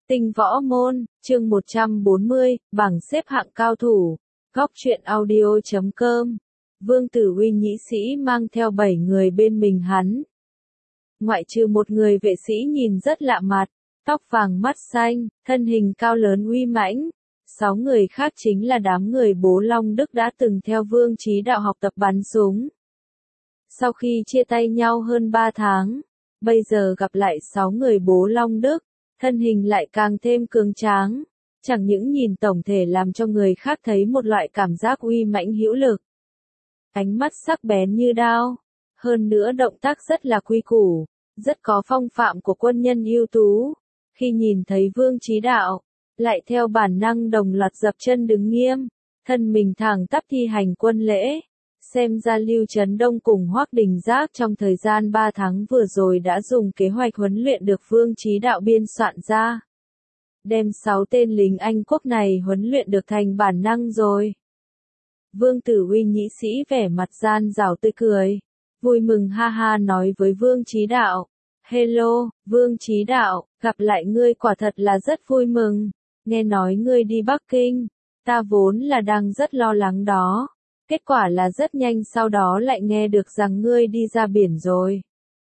Tinh võ môn, chương 140, bảng xếp hạng cao thủ. Góc truyện audio.com. Vương Tử Uy nhĩ sĩ mang theo 7 người bên mình hắn. Ngoại trừ một người vệ sĩ nhìn rất lạ mặt, tóc vàng mắt xanh, thân hình cao lớn uy mãnh. 6 người khác chính là đám người Bố Long Đức đã từng theo Vương Chí Đạo học tập bắn súng. Sau khi chia tay nhau hơn 3 tháng, bây giờ gặp lại 6 người Bố Long Đức, thân hình lại càng thêm cường tráng, chẳng những nhìn tổng thể làm cho người khác thấy một loại cảm giác uy mãnh hữu lực. Ánh mắt sắc bén như đao, hơn nữa động tác rất là quy củ, rất có phong phạm của quân nhân ưu tú. Khi nhìn thấy Vương Chí Đạo, lại theo bản năng đồng loạt dập chân đứng nghiêm, thân mình thẳng tắp thi hành quân lễ. Xem ra Lưu Trấn Đông cùng Hoắc Đình Giác trong thời gian 3 tháng vừa rồi đã dùng kế hoạch huấn luyện được Vương Chí Đạo biên soạn ra. Đem 6 tên lính Anh quốc này huấn luyện được thành bản năng rồi. Vương Tử Uy nhĩ sĩ vẻ mặt gian dảo tươi cười, vui mừng ha ha nói với Vương Chí Đạo. Hello, Vương Chí Đạo, gặp lại ngươi quả thật là rất vui mừng. Nghe nói ngươi đi Bắc Kinh, ta vốn là đang rất lo lắng đó. Kết quả là rất nhanh sau đó lại nghe được rằng ngươi đi ra biển rồi.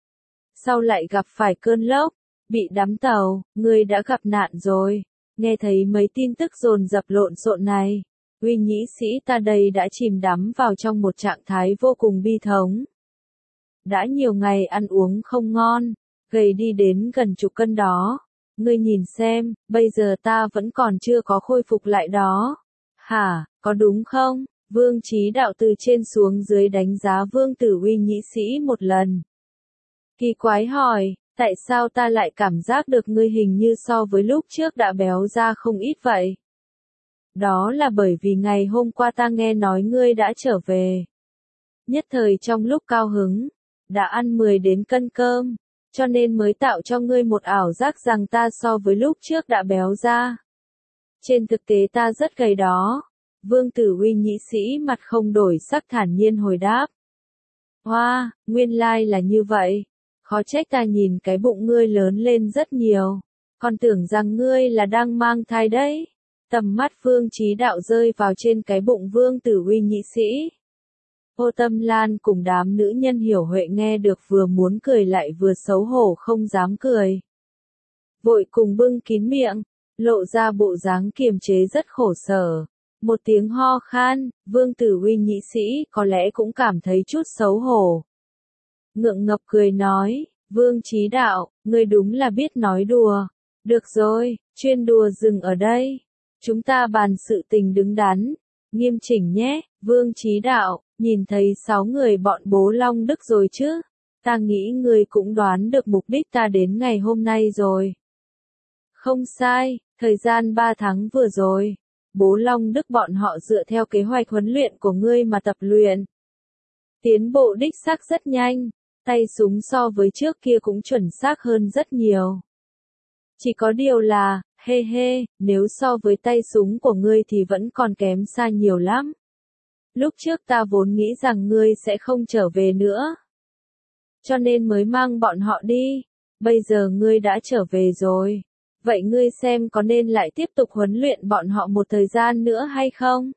Sau lại gặp phải cơn lốc, bị đắm tàu, ngươi đã gặp nạn rồi. Nghe thấy mấy tin tức dồn dập lộn xộn này, Uy nhĩ sĩ ta đây đã chìm đắm vào trong một trạng thái vô cùng bi thống. Đã nhiều ngày ăn uống không ngon, gầy đi đến gần chục cân đó. Ngươi nhìn xem, bây giờ ta vẫn còn chưa có khôi phục lại đó. Hả, có đúng không? Vương Chí Đạo từ trên xuống dưới đánh giá Vương Tử Uy nhĩ sĩ một lần. Kỳ quái hỏi, tại sao ta lại cảm giác được ngươi hình như so với lúc trước đã béo ra không ít vậy? Đó là bởi vì ngày hôm qua ta nghe nói ngươi đã trở về. Nhất thời trong lúc cao hứng, đã ăn 10 đến cân cơm, cho nên mới tạo cho ngươi một ảo giác rằng ta so với lúc trước đã béo ra. Trên thực tế ta rất gầy đó. Vương Tử Uy nhĩ sĩ mặt không đổi sắc thản nhiên hồi đáp. Hoa, nguyên lai là như vậy. Khó trách ta nhìn cái bụng ngươi lớn lên rất nhiều. Còn tưởng rằng ngươi là đang mang thai đấy. Tầm mắt Vương Chí Đạo rơi vào trên cái bụng Vương Tử Uy nhĩ sĩ. Ô Tâm Lan cùng đám nữ nhân hiểu huệ nghe được vừa muốn cười lại vừa xấu hổ không dám cười. Vội cùng bưng kín miệng, lộ ra bộ dáng kiềm chế rất khổ sở. Một tiếng ho khan, Vương Tử Uy nhĩ sĩ có lẽ cũng cảm thấy chút xấu hổ. Ngượng ngập cười nói, Vương Chí Đạo, ngươi đúng là biết nói đùa. Được rồi, chuyên đùa dừng ở đây. Chúng ta bàn sự tình đứng đắn, nghiêm chỉnh nhé. Vương Chí Đạo, nhìn thấy 6 người bọn Bố Long Đức rồi chứ? Ta nghĩ ngươi cũng đoán được mục đích ta đến ngày hôm nay rồi. Không sai, thời gian 3 tháng vừa rồi. Bố Long Đức bọn họ dựa theo kế hoạch huấn luyện của ngươi mà tập luyện. Tiến bộ đích xác rất nhanh, tay súng so với trước kia cũng chuẩn xác hơn rất nhiều. Chỉ có điều là, nếu so với tay súng của ngươi thì vẫn còn kém xa nhiều lắm. Lúc trước ta vốn nghĩ rằng ngươi sẽ không trở về nữa. Cho nên mới mang bọn họ đi, bây giờ ngươi đã trở về rồi. Vậy ngươi xem có nên lại tiếp tục huấn luyện bọn họ một thời gian nữa hay không?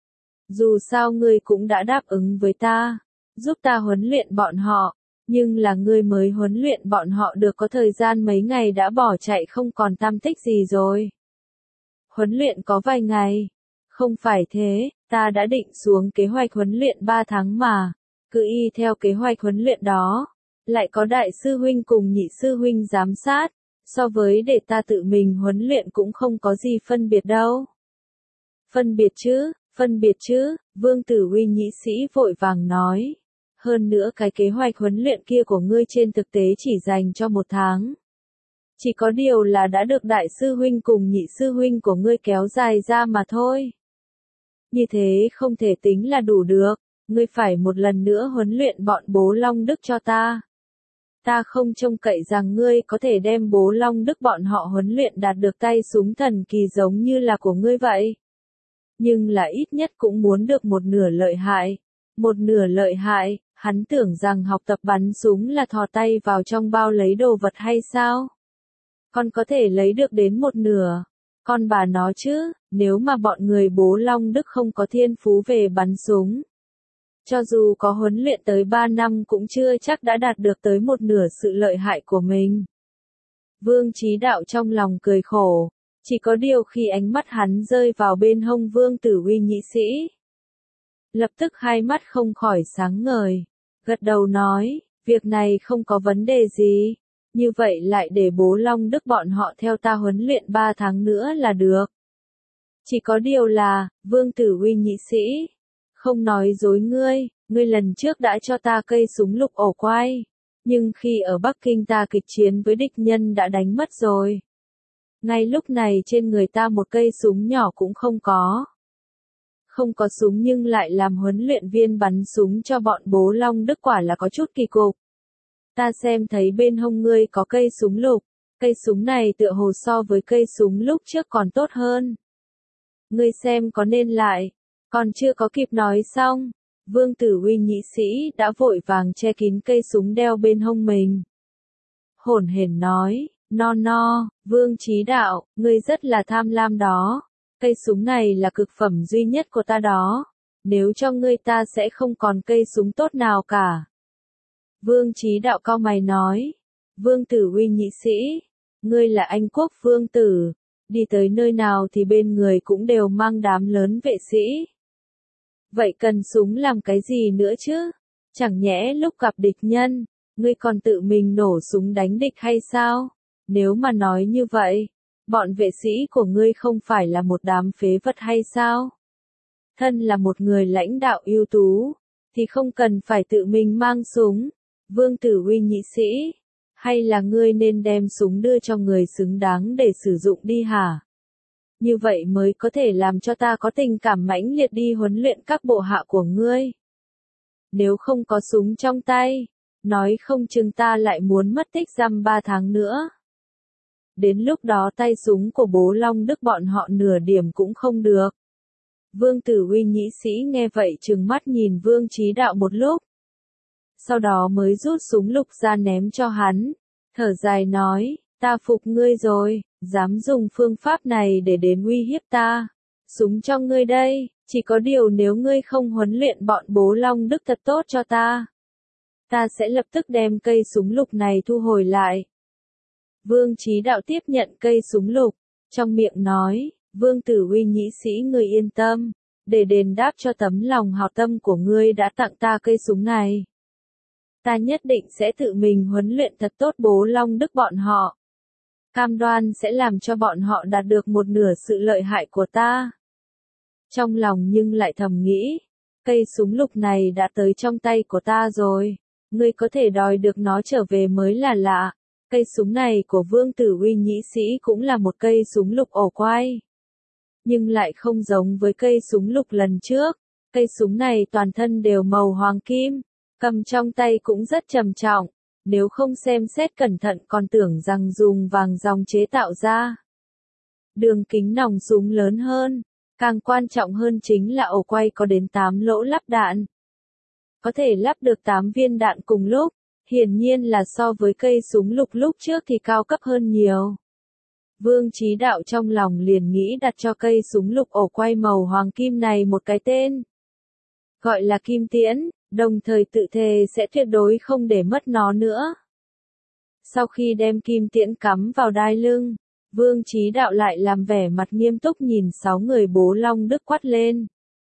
Dù sao ngươi cũng đã đáp ứng với ta, giúp ta huấn luyện bọn họ, nhưng là ngươi mới huấn luyện bọn họ được có thời gian mấy ngày đã bỏ chạy không còn tăm tích gì rồi. Huấn luyện có vài ngày. Không phải thế, ta đã định xuống kế hoạch huấn luyện 3 tháng mà, cứ y theo kế hoạch huấn luyện đó, lại có đại sư huynh cùng nhị sư huynh giám sát. So với để ta tự mình huấn luyện cũng không có gì phân biệt đâu. Phân biệt chứ, Vương Tử Uy nhĩ sĩ vội vàng nói. Hơn nữa cái kế hoạch huấn luyện kia của ngươi trên thực tế chỉ dành cho 1 tháng. Chỉ có điều là đã được đại sư huynh cùng nhị sư huynh của ngươi kéo dài ra mà thôi. Như thế không thể tính là đủ được, ngươi phải một lần nữa huấn luyện bọn Bố Long Đức cho ta. Ta không trông cậy rằng ngươi có thể đem Bố Long Đức bọn họ huấn luyện đạt được tay súng thần kỳ giống như là của ngươi vậy. Nhưng là ít nhất cũng muốn được một nửa lợi hại. Một nửa lợi hại, hắn tưởng rằng học tập bắn súng là thò tay vào trong bao lấy đồ vật hay sao? con có thể lấy được đến một nửa. Con bà nó chứ, nếu mà bọn người bố Long Đức không có thiên phú về bắn súng. Cho dù có huấn luyện tới 3 năm cũng chưa chắc đã đạt được tới một nửa sự lợi hại của mình. Vương Chí Đạo trong lòng cười khổ, chỉ có điều khi ánh mắt hắn rơi vào bên hông Vương Tử Uy nhị sĩ. Lập tức hai mắt không khỏi sáng ngời, gật đầu nói, việc này không có vấn đề gì, như vậy lại để bố Long Đức bọn họ theo ta huấn luyện 3 tháng nữa là được. Chỉ có điều là, Vương Tử Uy nhị sĩ, không nói dối ngươi lần trước đã cho ta cây súng lục ổ quay, nhưng khi ở Bắc Kinh ta kịch chiến với địch nhân đã đánh mất rồi. Ngay lúc này trên người ta một cây súng nhỏ cũng không có. Không có súng nhưng lại làm huấn luyện viên bắn súng cho bọn bố Long Đức quả là có chút kỳ cục. Ta xem thấy bên hông ngươi có cây súng lục, cây súng này tựa hồ so với cây súng lúc trước còn tốt hơn. Ngươi xem có nên lại, còn chưa có kịp nói xong, Vương Tử Uy nhị sĩ đã vội vàng che kín cây súng đeo bên hông mình. Hổn hển nói, no, Vương Chí Đạo, ngươi rất là tham lam đó. Cây súng này là cực phẩm duy nhất của ta đó. Nếu cho ngươi ta sẽ không còn cây súng tốt nào cả. Vương Chí Đạo cau mày nói. Vương Tử Uy nhị sĩ, ngươi là Anh quốc vương tử. Đi tới nơi nào thì bên người cũng đều mang đám lớn vệ sĩ. Vậy cần súng làm cái gì nữa chứ? Chẳng nhẽ lúc gặp địch nhân, ngươi còn tự mình nổ súng đánh địch hay sao? Nếu mà nói như vậy, bọn vệ sĩ của ngươi không phải là một đám phế vật hay sao? Thân là một người lãnh đạo ưu tú, thì không cần phải tự mình mang súng. Vương Tử Uy nhị sĩ, hay là ngươi nên đem súng đưa cho người xứng đáng để sử dụng đi hả? Như vậy mới có thể làm cho ta có tình cảm mãnh liệt đi huấn luyện các bộ hạ của ngươi. Nếu không có súng trong tay, nói không chừng ta lại muốn mất tích dăm 3 tháng nữa. Đến lúc đó tay súng của bố Long Đức bọn họ nửa điểm cũng không được. Vương Tử Uy nhị sĩ nghe vậy trừng mắt nhìn Vương Chí Đạo một lúc. Sau đó mới rút súng lục ra ném cho hắn, thở dài nói, ta phục ngươi rồi, dám dùng phương pháp này để đến uy hiếp ta. Súng cho ngươi đây, chỉ có điều nếu ngươi không huấn luyện bọn bố Long Đức thật tốt cho ta sẽ lập tức đem cây súng lục này thu hồi lại. Vương Chí Đạo tiếp nhận cây súng lục, trong miệng nói, Vương Tử Uy nhị sĩ ngươi yên tâm, để đền đáp cho tấm lòng hảo tâm của ngươi đã tặng ta cây súng này. Ta nhất định sẽ tự mình huấn luyện thật tốt bố Long Đức bọn họ. Cam đoan sẽ làm cho bọn họ đạt được một nửa sự lợi hại của ta. Trong lòng nhưng lại thầm nghĩ, cây súng lục này đã tới trong tay của ta rồi, ngươi có thể đòi được nó trở về mới là lạ. Cây súng này của Vương Tử Uy nhị sĩ cũng là một cây súng lục ổ quay. Nhưng lại không giống với cây súng lục lần trước. Cây súng này toàn thân đều màu hoàng kim, cầm trong tay cũng rất trầm trọng. Nếu không xem xét cẩn thận còn tưởng rằng dùng vàng ròng chế tạo ra. Đường kính nòng súng lớn hơn, càng quan trọng hơn chính là ổ quay có đến 8 lỗ lắp đạn. Có thể lắp được 8 viên đạn cùng lúc. Hiển nhiên là so với cây súng lục lúc trước thì cao cấp hơn nhiều. Vương Chí Đạo trong lòng liền nghĩ đặt cho cây súng lục ổ quay màu hoàng kim này một cái tên. Gọi là Kim Tiễn, đồng thời tự thề sẽ tuyệt đối không để mất nó nữa. Sau khi đem kim tiễn cắm vào đai lưng, Vương Chí Đạo lại làm vẻ mặt nghiêm túc nhìn 6 người bố Long Đức quát lên.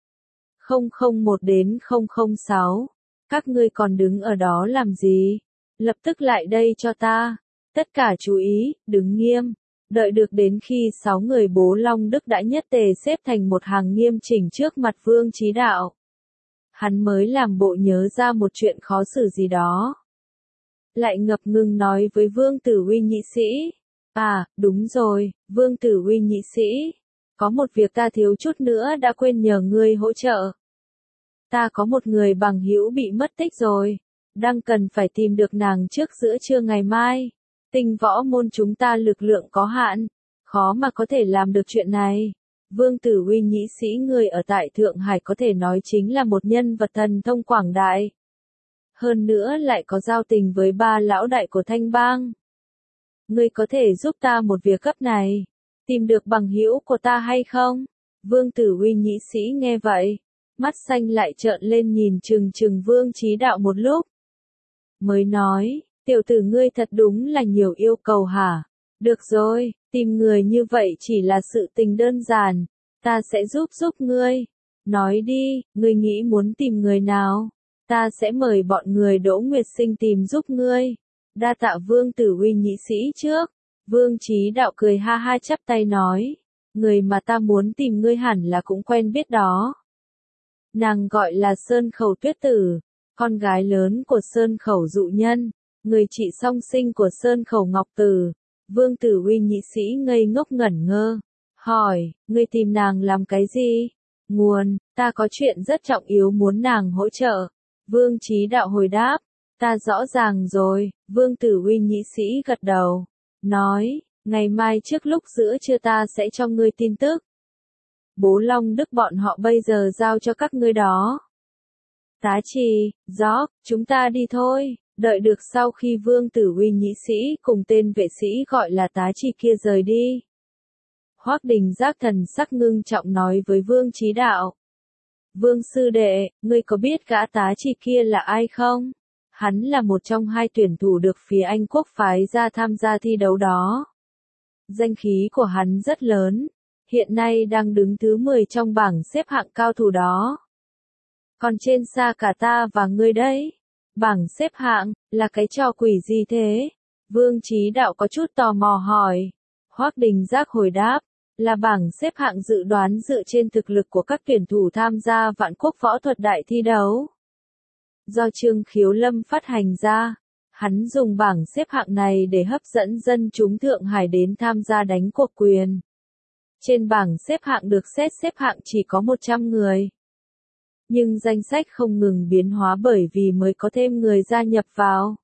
001 đến 006. Các ngươi còn đứng ở đó làm gì? Lập tức lại đây cho ta. Tất cả chú ý, đứng nghiêm. Đợi được đến khi 6 người bố Long Đức đã nhất tề xếp thành một hàng nghiêm chỉnh trước mặt Vương Chí Đạo. Hắn mới làm bộ nhớ ra một chuyện khó xử gì đó. Lại ngập ngừng nói với Vương Tử Uy nhị sĩ. À, đúng rồi, Vương Tử Uy nhị sĩ. Có một việc ta thiếu chút nữa đã quên nhờ ngươi hỗ trợ. Ta có một người bằng hữu bị mất tích rồi. Đang cần phải tìm được nàng trước giữa trưa ngày mai. Tinh võ môn chúng ta lực lượng có hạn. Khó mà có thể làm được chuyện này. Vương Tử Uy nhị sĩ người ở tại Thượng Hải có thể nói chính là một nhân vật thần thông quảng đại. Hơn nữa lại có giao tình với 3 lão đại của Thanh Bang. ngươi có thể giúp ta một việc gấp này, tìm được bằng hữu của ta hay không? Vương Tử Uy nhĩ sĩ nghe vậy, mắt xanh lại trợn lên nhìn chừng chừng Vương Chí Đạo một lúc. Mới nói, tiểu tử ngươi thật đúng là nhiều yêu cầu hả? Được rồi, tìm người như vậy chỉ là sự tình đơn giản, ta sẽ giúp ngươi. Nói đi, ngươi nghĩ muốn tìm người nào? Ta sẽ mời bọn người Đỗ Nguyệt Sinh tìm giúp ngươi. Đa tạ Vương Tử Uy nhĩ sĩ trước. Vương Chí Đạo cười ha ha chắp tay nói, người mà ta muốn tìm ngươi hẳn là cũng quen biết đó. Nàng gọi là Sơn Khẩu Tuyết Tử, con gái lớn của Sơn Khẩu Dụ Nhân, người chị song sinh của Sơn Khẩu Ngọc Tử. Vương Tử Uy nhĩ sĩ ngây ngốc ngẩn ngơ, hỏi, ngươi tìm nàng làm cái gì? Nguồn, ta có chuyện rất trọng yếu muốn nàng hỗ trợ. Vương Chí Đạo hồi đáp, ta rõ ràng rồi. Vương Tử Uy nhĩ sĩ gật đầu, nói, ngày mai trước lúc giữa trưa ta sẽ cho ngươi tin tức. Bố Long Đức bọn họ bây giờ giao cho các ngươi đó. Tá Trì, Gió, chúng ta đi thôi. Đợi được sau khi Vương Tử Uy nhĩ sĩ cùng tên vệ sĩ gọi là Tá Trì kia rời đi, Hoắc Đình Giác thần sắc ngưng trọng nói với Vương Chí Đạo. Vương sư đệ, ngươi có biết gã Tá Trì kia là ai không? Hắn là một trong hai tuyển thủ được phía Anh quốc phái ra tham gia thi đấu đó. Danh khí của hắn rất lớn, hiện nay đang đứng thứ 10 trong bảng xếp hạng cao thủ đó. Còn trên xa cả ta và ngươi đấy. Bảng xếp hạng, là cái trò quỷ gì thế? Vương Chí Đạo có chút tò mò hỏi. Hoắc Đình Giác hồi đáp, là bảng xếp hạng dự đoán dựa trên thực lực của các tuyển thủ tham gia Vạn Quốc Võ Thuật Đại thi đấu. Do Trương Khiếu Lâm phát hành ra, hắn dùng bảng xếp hạng này để hấp dẫn dân chúng Thượng Hải đến tham gia đánh cuộc quyền. Trên bảng xếp hạng được xếp hạng chỉ có 100 người. Nhưng danh sách không ngừng biến hóa bởi vì mới có thêm người gia nhập vào.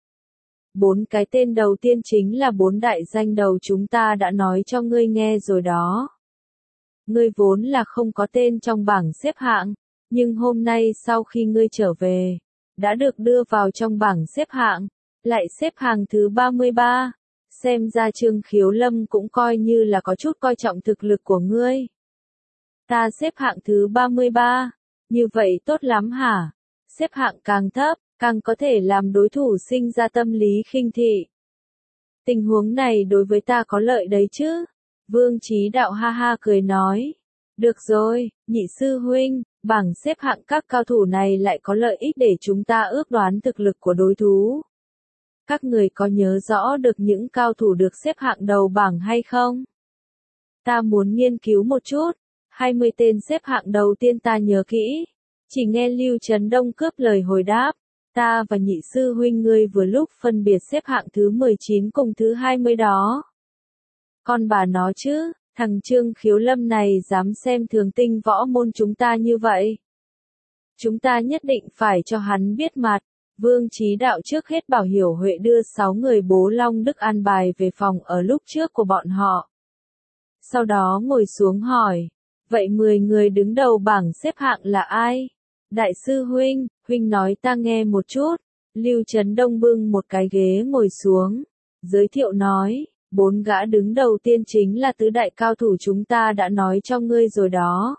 4 cái tên đầu tiên chính là 4 đại danh đầu chúng ta đã nói cho ngươi nghe rồi đó. Ngươi vốn là không có tên trong bảng xếp hạng, nhưng hôm nay sau khi ngươi trở về, đã được đưa vào trong bảng xếp hạng, lại xếp hàng thứ 33. Xem ra Trương Khiếu Lâm cũng coi như là có chút coi trọng thực lực của ngươi. Ta xếp hạng thứ 33. Như vậy tốt lắm hả? Xếp hạng càng thấp, càng có thể làm đối thủ sinh ra tâm lý khinh thị. Tình huống này đối với ta có lợi đấy chứ? Vương Chí Đạo ha ha cười nói. Được rồi, nhị sư huynh, bảng xếp hạng các cao thủ này lại có lợi ích để chúng ta ước đoán thực lực của đối thủ. Các người có nhớ rõ được những cao thủ được xếp hạng đầu bảng hay không? Ta muốn nghiên cứu một chút. 20 tên xếp hạng đầu tiên ta nhớ kỹ. Chỉ nghe Lưu Trấn Đông cướp lời hồi đáp. Ta và nhị sư huynh ngươi vừa lúc phân biệt xếp hạng thứ 19 cùng thứ 20 đó. Con bà nó chứ, thằng Trương Khiếu Lâm này dám xem thường tinh võ môn chúng ta như vậy. Chúng ta nhất định phải cho hắn biết mặt. Vương Chí Đạo trước hết bảo Hiểu Huệ đưa 6 người Bố Long Đức an bài về phòng ở lúc trước của bọn họ. Sau đó ngồi xuống hỏi, vậy 10 người đứng đầu bảng xếp hạng là ai? Đại sư huynh, huynh nói ta nghe một chút. Lưu Trấn Đông bưng một cái ghế ngồi xuống, giới thiệu nói, 4 gã đứng đầu tiên chính là tứ đại cao thủ chúng ta đã nói cho ngươi rồi đó.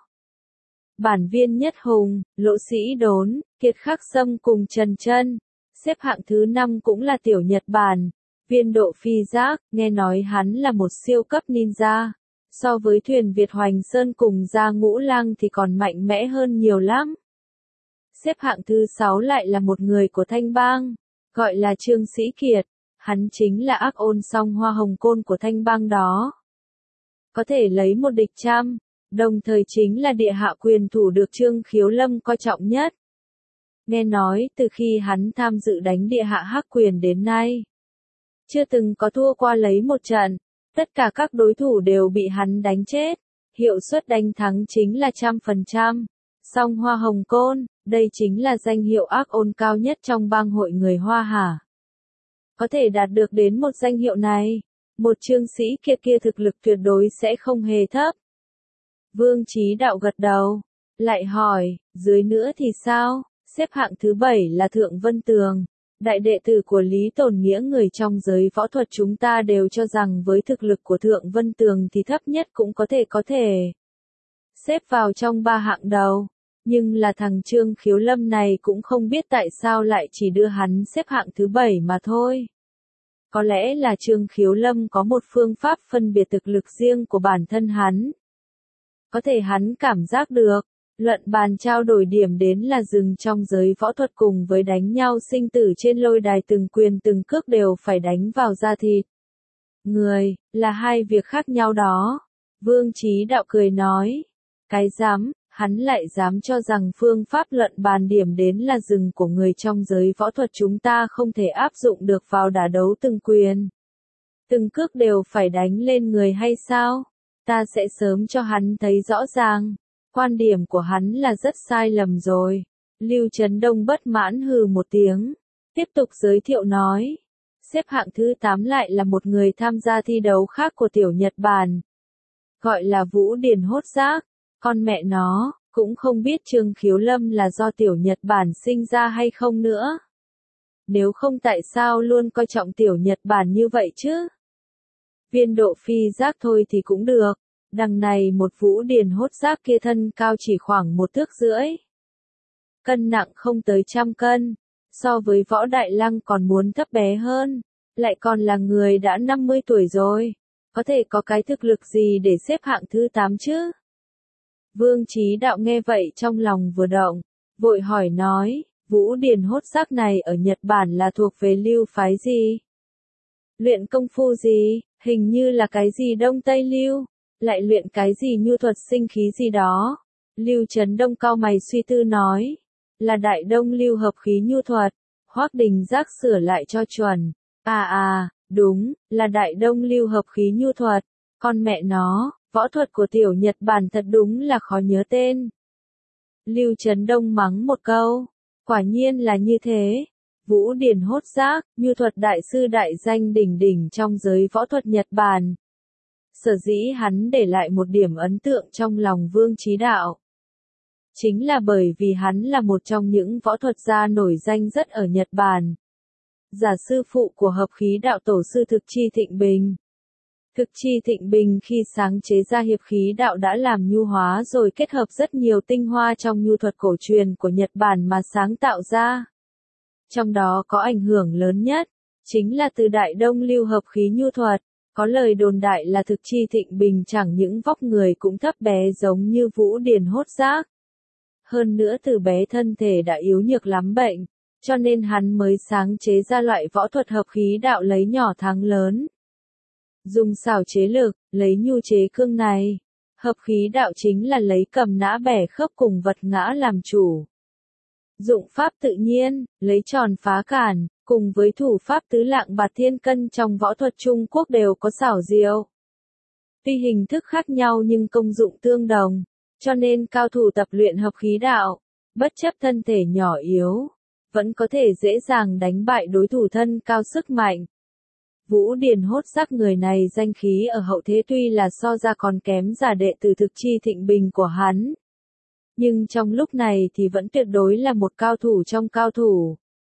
Bản Viên Nhất Hùng, Lỗ Sĩ Đốn, Kiệt Khắc Sâm cùng Trần Chân. Xếp hạng thứ 5 cũng là Tiểu Nhật Bản, Viên Độ Phi Giác, nghe nói hắn là một siêu cấp ninja. So với Thuyền Việt Hoành Sơn cùng Gia Ngũ Lang thì còn mạnh mẽ hơn nhiều lắm. Xếp hạng thứ 6 lại là một người của Thanh Bang, gọi là Trương Sĩ Kiệt, hắn chính là ác ôn song hoa hồng côn của Thanh Bang đó. Có thể lấy một địch trăm, đồng thời chính là địa hạ quyền thủ được Trương Khiếu Lâm coi trọng nhất. Nghe nói từ khi hắn tham dự đánh địa hạ hắc quyền đến nay, chưa từng có thua qua lấy một trận, tất cả các đối thủ đều bị hắn đánh chết, hiệu suất đánh thắng chính là 100%. Song hoa hồng côn, đây chính là danh hiệu ác ôn cao nhất trong bang hội người Hoa hả? Có thể đạt được đến một danh hiệu này, một Trương Sĩ Kiệt kia thực lực tuyệt đối sẽ không hề thấp. Vương Chí Đạo gật đầu, lại hỏi, dưới nữa thì sao? Xếp hạng thứ 7 là Thượng Vân Tường, Đại đệ tử của Lý Tồn Nghĩa người trong giới võ thuật chúng ta đều cho rằng với thực lực của Thượng Vân Tường thì thấp nhất cũng có thể xếp vào trong 3 hạng đầu. Nhưng là thằng Trương Khiếu Lâm này cũng không biết tại sao lại chỉ đưa hắn xếp hạng thứ 7 mà thôi. Có lẽ là Trương Khiếu Lâm có một phương pháp phân biệt thực lực riêng của bản thân hắn. Có thể hắn cảm giác được, luận bàn trao đổi điểm đến là dừng trong giới võ thuật cùng với đánh nhau sinh tử trên lôi đài từng quyền từng cước đều phải đánh vào da thịt. Người, là hai việc khác nhau đó. Vương Chí Đạo cười nói. Cái dám, hắn lại dám cho rằng phương pháp luận bàn điểm đến là dừng của người trong giới võ thuật chúng ta không thể áp dụng được vào đả đấu từng quyền. Từng cước đều phải đánh lên người hay sao? Ta sẽ sớm cho hắn thấy rõ ràng. Quan điểm của hắn là rất sai lầm rồi. Lưu Trấn Đông bất mãn hừ một tiếng. Tiếp tục giới thiệu nói. Xếp hạng thứ 8 lại là một người tham gia thi đấu khác của tiểu Nhật Bản. Gọi là Vũ Điền Hốt Giác. Con mẹ nó, cũng không biết Trương Khiếu Lâm là do tiểu Nhật Bản sinh ra hay không nữa. Nếu không tại sao luôn coi trọng tiểu Nhật Bản như vậy chứ? Viên Độ Phi Giác thôi thì cũng được. Đằng này một Vũ Điền Hốt Giác kia thân cao chỉ khoảng 1,5 thước. Cân nặng không tới 100 cân. So với Võ Đại Lăng còn muốn thấp bé hơn. Lại còn là người đã 50 tuổi rồi. Có thể có cái thực lực gì để xếp hạng thứ 8 chứ? Vương Chí Đạo nghe vậy trong lòng vừa động. Vội hỏi nói, Vũ Điền Hốt Giác này ở Nhật Bản là thuộc về lưu phái gì? Luyện công phu gì? Hình như là cái gì Đông Tây Lưu? Lại luyện cái gì nhu thuật sinh khí gì đó? Lưu Trấn Đông cau mày suy tư nói. Là Đại Đông Lưu hợp khí nhu thuật. Hoắc Đình Giác sửa lại cho chuẩn. Đúng, là Đại Đông Lưu hợp khí nhu thuật. Con mẹ nó, võ thuật của tiểu Nhật Bản thật đúng là khó nhớ tên. Lưu Trấn Đông mắng một câu. Quả nhiên là như thế. Vũ Điền Hốt Giác, nhu thuật đại sư đại danh đỉnh đỉnh trong giới võ thuật Nhật Bản. Sở dĩ hắn để lại một điểm ấn tượng trong lòng Vương Chí Đạo. Chính là bởi vì hắn là một trong những võ thuật gia nổi danh rất ở Nhật Bản. Giả sư phụ của hợp khí đạo tổ sư Thực Chi Thịnh Bình. Thực Chi Thịnh Bình khi sáng chế ra hiệp khí đạo đã làm nhu hóa rồi kết hợp rất nhiều tinh hoa trong nhu thuật cổ truyền của Nhật Bản mà sáng tạo ra. Trong đó có ảnh hưởng lớn nhất, chính là từ Đại Đông Lưu hợp khí nhu thuật. Có lời đồn đại là Thực Chi Thịnh Bình chẳng những vóc người cũng thấp bé giống như Vũ Điền Hốt Giác. Hơn nữa từ bé thân thể đã yếu nhược lắm bệnh, cho nên hắn mới sáng chế ra loại võ thuật hợp khí đạo lấy nhỏ thắng lớn. Dùng xảo chế lực, lấy nhu chế cương này. Hợp khí đạo chính là lấy cầm nã bẻ khớp cùng vật ngã làm chủ. Dụng pháp tự nhiên, lấy tròn phá cản, cùng với thủ pháp tứ lạng bạt thiên cân trong võ thuật Trung Quốc đều có xảo diệu. Tuy hình thức khác nhau nhưng công dụng tương đồng, cho nên cao thủ tập luyện hợp khí đạo, bất chấp thân thể nhỏ yếu, vẫn có thể dễ dàng đánh bại đối thủ thân cao sức mạnh. Vũ Điền Hốt Giác người này danh khí ở hậu thế tuy là so ra còn kém giả đệ tử Thực Chi Thịnh Bình của hắn. Nhưng trong lúc này thì vẫn tuyệt đối là một cao thủ trong cao thủ.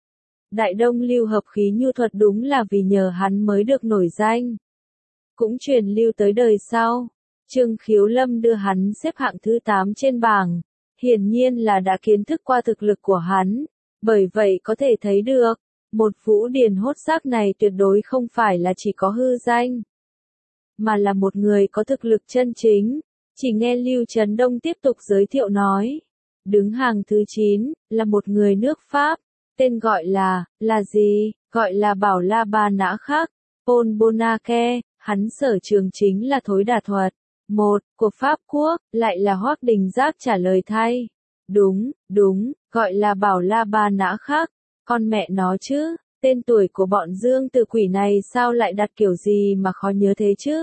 Đại Đông Lưu hợp khí nhu thuật đúng là vì nhờ hắn mới được nổi danh. Cũng truyền lưu tới đời sau. Trương Khiếu Lâm đưa hắn xếp hạng thứ 8 trên bảng. Hiển nhiên là đã kiến thức qua thực lực của hắn. Bởi vậy có thể thấy được, một Vũ Điền Hốt Giác này tuyệt đối không phải là chỉ có hư danh, mà là một người có thực lực chân chính. Chỉ nghe Lưu Trấn Đông tiếp tục giới thiệu nói. Đứng hàng thứ 9, là một người nước Pháp. Tên gọi là gì? Gọi là Bảo La Ba Nã Khắc, Paul Bonake, hắn sở trường chính là thối đả thuật. Một, của Pháp Quốc, lại là Hoắc Đình Giác trả lời thay. Đúng, gọi là Bảo La Ba Nã Khắc. Con mẹ nó chứ, tên tuổi của bọn Dương Tử Quỷ này sao lại đặt kiểu gì mà khó nhớ thế chứ?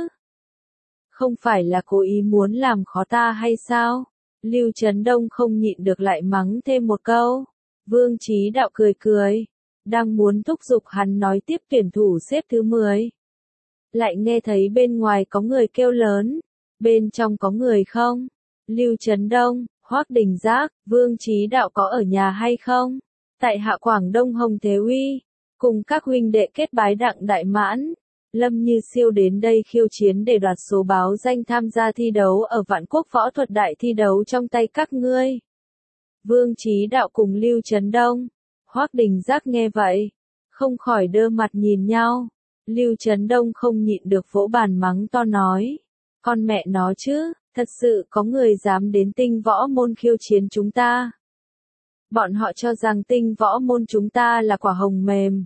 Không phải là cố ý muốn làm khó ta hay sao? Lưu Trấn Đông không nhịn được lại mắng thêm một câu. Vương Chí Đạo cười, đang muốn thúc giục hắn nói tiếp tuyển thủ xếp thứ 10. Lại nghe thấy bên ngoài có người kêu lớn. Bên trong có người không? Lưu Trấn Đông, Hoắc Đình Giác, Vương Chí Đạo có ở nhà hay không? Tại hạ Quảng Đông Hồng Thế Uy, cùng các huynh đệ kết bái Đặng Đại Mãn, Lâm Như Siêu đến đây khiêu chiến để đoạt số báo danh tham gia thi đấu ở Vạn Quốc Võ Thuật Đại thi đấu trong tay các ngươi. Vương Chí Đạo cùng Lưu Chấn Đông, Hoắc Đình Giác nghe vậy, không khỏi đơ mặt nhìn nhau. Lưu Chấn Đông không nhịn được vỗ bàn mắng to nói, con mẹ nó chứ, thật sự có người dám đến Tinh Võ Môn khiêu chiến chúng ta. Bọn họ cho rằng Tinh Võ Môn chúng ta là quả hồng mềm,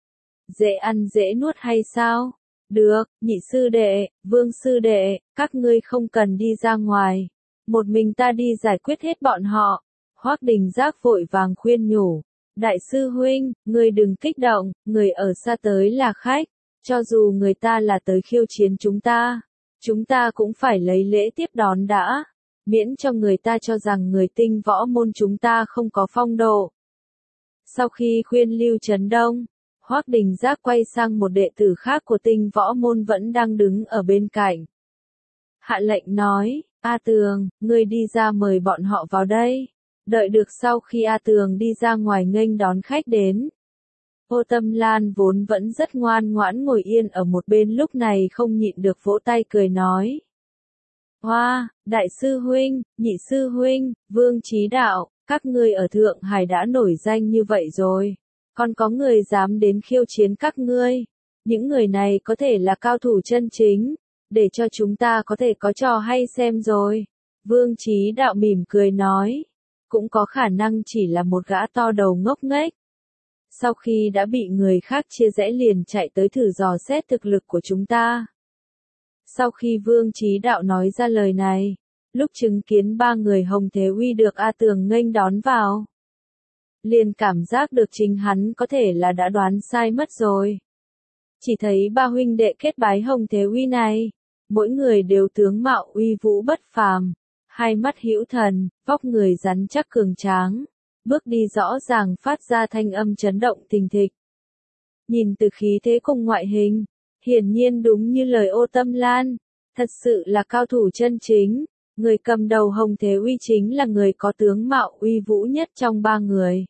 dễ ăn dễ nuốt hay sao? Được, Nhị sư đệ, Vương sư đệ, các ngươi không cần đi ra ngoài, một mình ta đi giải quyết hết bọn họ. Hoắc Đình Giác vội vàng khuyên nhủ, đại sư huynh, ngươi đừng kích động, người ở xa tới là khách, cho dù người ta là tới khiêu chiến chúng ta cũng phải lấy lễ tiếp đón đã, miễn cho người ta cho rằng người Tinh Võ Môn chúng ta không có phong độ. Sau khi khuyên Lưu Chấn Đông, Hoắc Đình Giác quay sang một đệ tử khác của Tinh Võ Môn vẫn đang đứng ở bên cạnh. Hạ lệnh nói, A Tường, ngươi đi ra mời bọn họ vào đây. Đợi được sau khi A Tường đi ra ngoài nghênh đón khách đến. Ô Tâm Lan vốn vẫn rất ngoan ngoãn ngồi yên ở một bên lúc này không nhịn được vỗ tay cười nói. Hoa, đại sư huynh, nhị sư huynh, Vương Chí Đạo, các ngươi ở Thượng Hải đã nổi danh như vậy rồi. Còn có người dám đến khiêu chiến các ngươi. Những người này có thể là cao thủ chân chính, để cho chúng ta có thể có trò hay xem rồi. Vương Chí Đạo mỉm cười nói. Cũng có khả năng chỉ là một gã to đầu ngốc nghếch. Sau khi đã bị người khác chia rẽ liền chạy tới thử dò xét thực lực của chúng ta. Sau khi Vương Chí Đạo nói ra lời này, lúc chứng kiến ba người Hồng Thế Uy được A Tường nghênh đón vào, liền cảm giác được chính hắn có thể là đã đoán sai mất rồi. Chỉ thấy ba huynh đệ kết bái Hồng Thế Uy này, mỗi người đều tướng mạo uy vũ bất phàm. Hai mắt hữu thần, vóc người rắn chắc cường tráng, bước đi rõ ràng phát ra thanh âm chấn động thình thịch. Nhìn từ khí thế cùng ngoại hình, hiển nhiên đúng như lời Ô Tâm Lan, thật sự là cao thủ chân chính, người cầm đầu Hồng Thế Uy chính là người có tướng mạo uy vũ nhất trong ba người.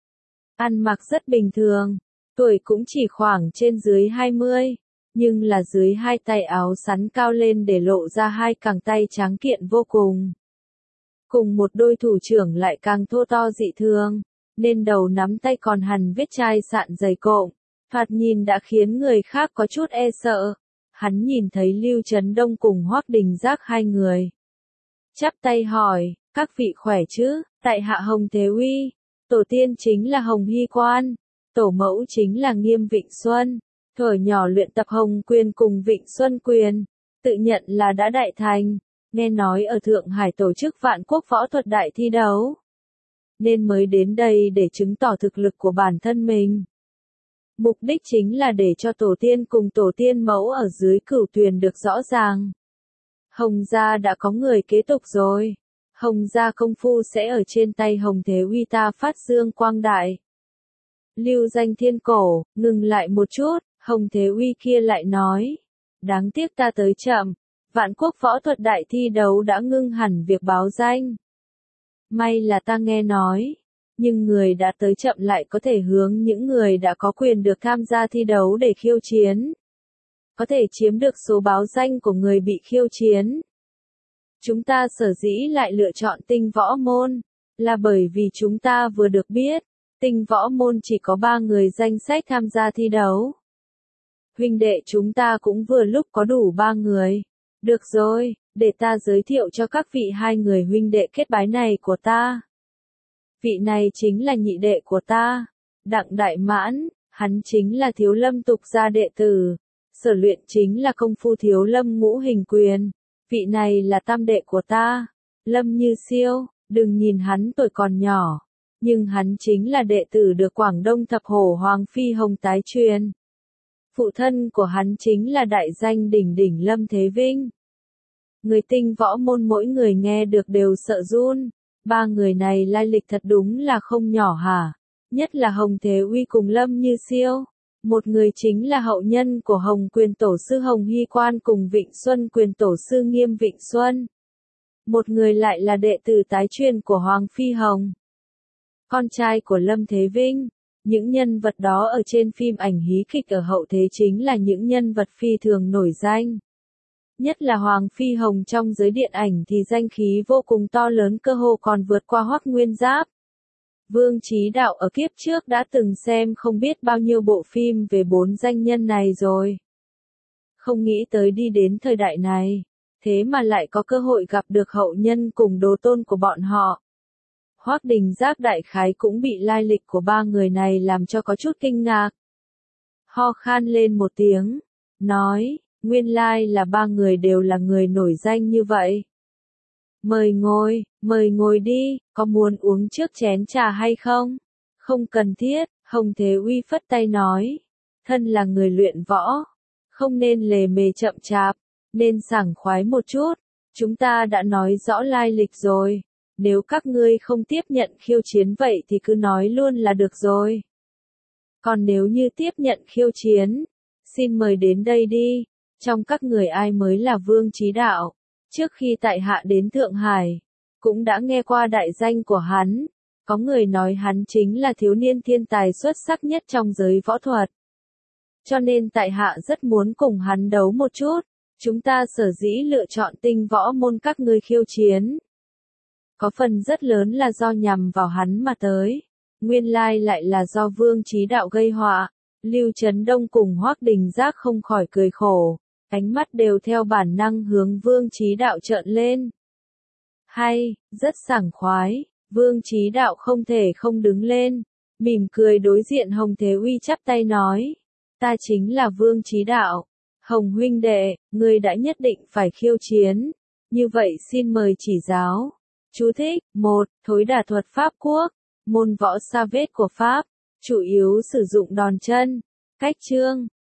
Ăn mặc rất bình thường, tuổi cũng chỉ khoảng trên dưới 20, nhưng là dưới hai tay áo sắn cao lên để lộ ra hai cẳng tay tráng kiện vô cùng. Cùng một đôi thủ trưởng lại càng thô to dị thường, nên đầu nắm tay còn hằn vết chai sạn dày cộm, thoạt nhìn đã khiến người khác có chút e sợ. Hắn nhìn thấy Lưu Chấn Đông cùng Hoắc Đình Giác hai người. Chắp tay hỏi, các vị khỏe chứ, tại hạ Hồng Thế Uy, tổ tiên chính là Hồng Hy Quan, tổ mẫu chính là Nghiêm Vịnh Xuân, thuở nhỏ luyện tập Hồng Quyền cùng Vịnh Xuân Quyền, tự nhận là đã đại thành. Nghe nói ở Thượng Hải tổ chức Vạn Quốc Võ Thuật Đại thi đấu, nên mới đến đây để chứng tỏ thực lực của bản thân mình. Mục đích chính là để cho tổ tiên cùng tổ tiên mẫu ở dưới Cửu Tuyền được rõ ràng. Hồng gia đã có người kế tục rồi. Hồng gia công phu sẽ ở trên tay Hồng Thế Uy ta phát dương quang đại. Lưu danh thiên cổ, ngừng lại một chút, Hồng Thế Uy kia lại nói. Đáng tiếc ta tới chậm. Vạn Quốc Võ Thuật Đại thi đấu đã ngưng hẳn việc báo danh. May là ta nghe nói, nhưng người đã tới chậm lại có thể hướng những người đã có quyền được tham gia thi đấu để khiêu chiến. Có thể chiếm được số báo danh của người bị khiêu chiến. Chúng ta sở dĩ lại lựa chọn Tinh Võ Môn, là bởi vì chúng ta vừa được biết, Tinh Võ Môn chỉ có 3 người danh sách tham gia thi đấu. Huynh đệ chúng ta cũng vừa lúc có đủ 3 người. Được rồi, để ta giới thiệu cho các vị hai người huynh đệ kết bái này của ta. Vị này chính là nhị đệ của ta, Đặng Đại Mãn, hắn chính là Thiếu Lâm tục gia đệ tử, sở luyện chính là công phu Thiếu Lâm ngũ hình quyền. Vị này là tam đệ của ta, Lâm Như Siêu, đừng nhìn hắn tuổi còn nhỏ, nhưng hắn chính là đệ tử được Quảng Đông Thập Hổ Hoàng Phi Hồng tái truyền. Phụ thân của hắn chính là đại danh đỉnh đỉnh Lâm Thế Vinh. Người Tinh Võ Môn mỗi người nghe được đều sợ run. 3 người này lai lịch thật đúng là không nhỏ hả? Nhất là Hồng Thế Uy cùng Lâm Như Siêu. Một người chính là hậu nhân của Hồng Quyền Tổ sư Hồng Hy Quan cùng Vịnh Xuân Quyền Tổ sư Nghiêm Vịnh Xuân. Một người lại là đệ tử tái truyền của Hoàng Phi Hồng, con trai của Lâm Thế Vinh. Những nhân vật đó ở trên phim ảnh hí kịch ở hậu thế chính là những nhân vật phi thường nổi danh. Nhất là Hoàng Phi Hồng trong giới điện ảnh thì danh khí vô cùng to lớn, cơ hồ còn vượt qua Hoắc Nguyên Giáp. Vương Chí Đạo ở kiếp trước đã từng xem không biết bao nhiêu bộ phim về bốn danh nhân này rồi. Không nghĩ tới đi đến thời đại này, thế mà lại có cơ hội gặp được hậu nhân cùng đồ tôn của bọn họ. Hoắc Đình Giác đại khái cũng bị lai lịch của ba người này làm cho có chút kinh ngạc. Ho khan lên một tiếng, nói, nguyên lai là ba người đều là người nổi danh như vậy. Mời ngồi đi, có muốn uống trước chén trà hay không? Không cần thiết, Hồng Thế Uy phất tay nói. Thân là người luyện võ, không nên lề mề chậm chạp, nên sảng khoái một chút. Chúng ta đã nói rõ lai lịch rồi. Nếu các ngươi không tiếp nhận khiêu chiến vậy thì cứ nói luôn là được rồi. Còn nếu như tiếp nhận khiêu chiến, xin mời đến đây đi. Trong các người ai mới là Vương Chí Đạo? Trước khi tại hạ đến Thượng Hải, cũng đã nghe qua đại danh của hắn. Có người nói hắn chính là thiếu niên thiên tài xuất sắc nhất trong giới võ thuật. Cho nên tại hạ rất muốn cùng hắn đấu một chút. Chúng ta sở dĩ lựa chọn tinh võ môn các ngươi khiêu chiến. Có phần rất lớn là do nhằm vào hắn mà tới. Nguyên lai lại là do Vương Chí Đạo gây họa. Lưu Chấn Đông cùng Hoắc Đình Giác không khỏi cười khổ. Ánh mắt đều theo bản năng hướng Vương Chí Đạo trợn lên. Hay, rất sảng khoái, Vương Chí Đạo không thể không đứng lên, mỉm cười đối diện Hồng Thế Uy chắp tay nói. Ta chính là Vương Chí Đạo. Hồng huynh đệ, ngươi đã nhất định phải khiêu chiến. Như vậy xin mời chỉ giáo. Chú thích, 1. Thối đả thuật Pháp Quốc, môn võ sa vết của Pháp, chủ yếu sử dụng đòn chân. Cách chương